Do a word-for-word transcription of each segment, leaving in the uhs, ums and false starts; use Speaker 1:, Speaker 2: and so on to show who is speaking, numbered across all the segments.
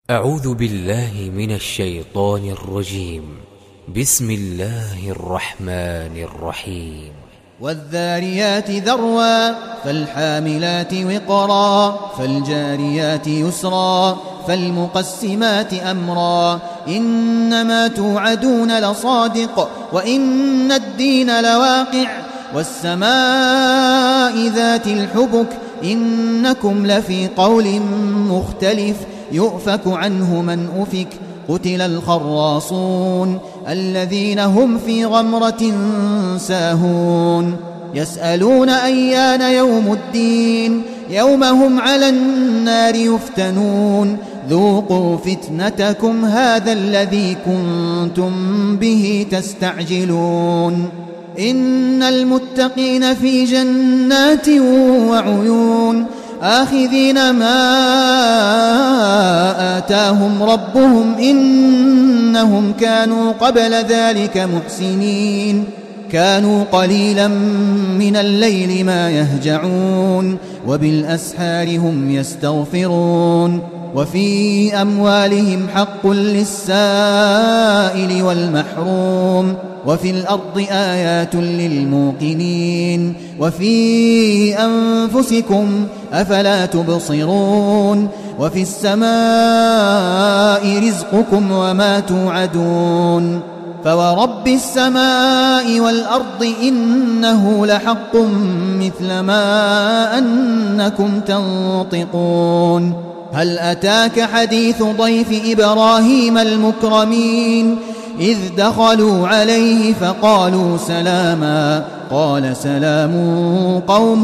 Speaker 1: أعوذ بالله من الشيطان الرجيم. بسم الله الرحمن الرحيم.
Speaker 2: والذاريات ذروا فالحاملات وقرا فالجاريات يسرا فالمقسمات أمرا إنما توعدون لصادق وإن الدين لواقع والسماء ذات الحبك إنكم لفي قول مختلف يؤفك عنه من أفك قتل الخراصون الذين هم في غمرة ساهون يسألون أيان يوم الدين يوم هم على النار يفتنون ذوقوا فتنتكم هذا الذي كنتم به تستعجلون إن المتقين في جنات وعيون آخذين ما آتاهم ربهم إنهم كانوا قبل ذلك محسنين كانوا قليلا من الليل ما يهجعون وبالأسحار هم يستغفرون وفي أموالهم حق للسائل والمحروم وفي الأرض آيات للموقنين وفي أنفسكم أفلا تبصرون وفي السماء رزقكم وما توعدون فورب السماء والأرض إنه لحق مثل ما أنكم تنطقون هل أتاك حديث ضيف إبراهيم المكرمين إذ دخلوا عليه فقالوا سلاما قال سلام قوم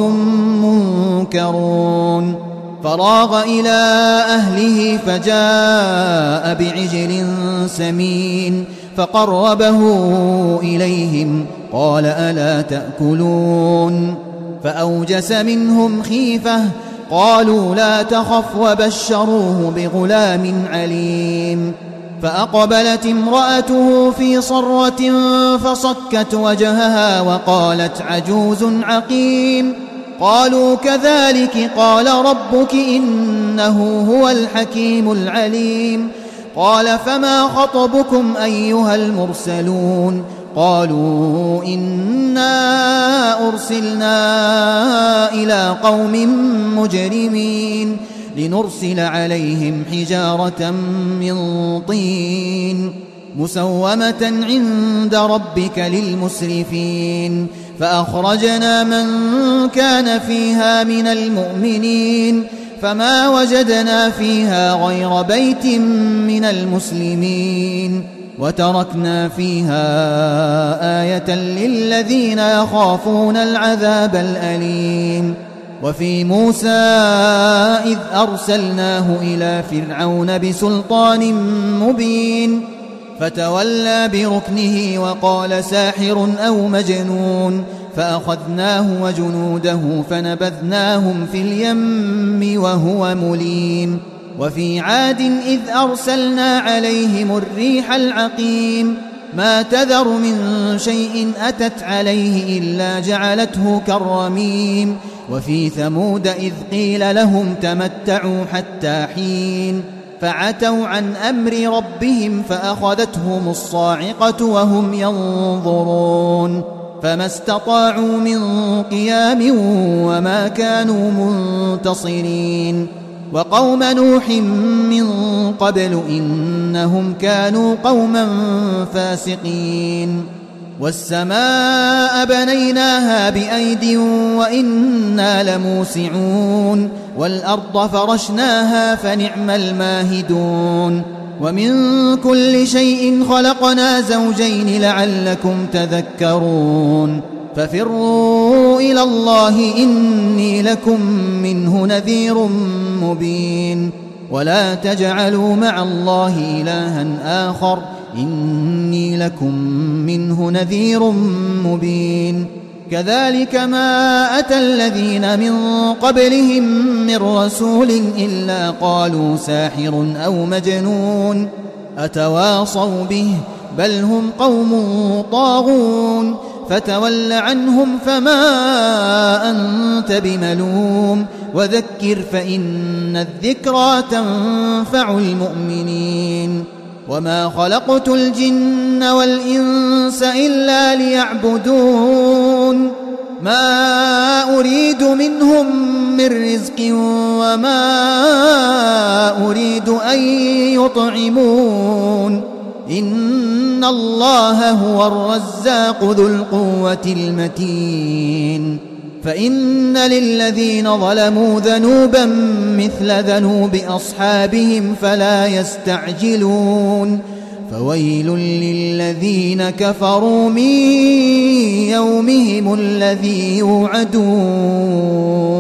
Speaker 2: منكرون فراغ إلى أهله فجاء بعجل سمين فقربه إليهم قال ألا تأكلون فأوجس منهم خيفة قالوا لا تخف وبشروه بغلام عليم فأقبلت امرأته في صرة فصكت وجهها وقالت عجوز عقيم قالوا كذلك قال ربك إنه هو الحكيم العليم قال فما خطبكم أيها المرسلون قالوا إنا أرسلنا إلى قوم مجرمين لنرسل عليهم حجارة من طين مسومة عند ربك للمسرفين فأخرجنا من كان فيها من المؤمنين فما وجدنا فيها غير بيت من المسلمين وتركنا فيها آية للذين يخافون العذاب الأليم وفي موسى إذ أرسلناه إلى فرعون بسلطان مبين فتولى بركنه وقال ساحر أو مجنون فأخذناه وجنوده فنبذناهم في اليم وهو مليم وفي عاد إذ أرسلنا عليهم الريح العقيم ما تذر من شيء أتت عليه إلا جعلته كالرميم وفي ثمود إذ قيل لهم تمتعوا حتى حين فعتوا عن أمر ربهم فأخذتهم الصاعقة وهم ينظرون فما استطاعوا من قيام وما كانوا منتصرين وقوم نوح من قبل إنهم كانوا قوما فاسقين والسماء بنيناها بأيد وإنا لموسعون والأرض فرشناها فنعم الماهدون ومن كل شيء خلقنا زوجين لعلكم تذكرون ففروا إلى الله إني لكم منه نذير مبين ولا تجعلوا مع الله إلها آخر إني لكم منه نذير مبين كذلك ما أتى الذين من قبلهم من رسول إلا قالوا ساحر أو مجنون أتواصوا به بل هم قوم طاغون فتول عنهم فما أنت بملوم وذكر فإن الذكرى تنفع المؤمنين وما خلقت الجن والإنس إلا ليعبدون ما أريد منهم من رزق وما أريد أن يطعمون إن الله هو الرزاق ذو القوة المتين فإن للذين ظلموا ذنوبا مثل ذنوب أصحابهم فلا يستعجلون فويل للذين كفروا من يومهم الذي يوعدون.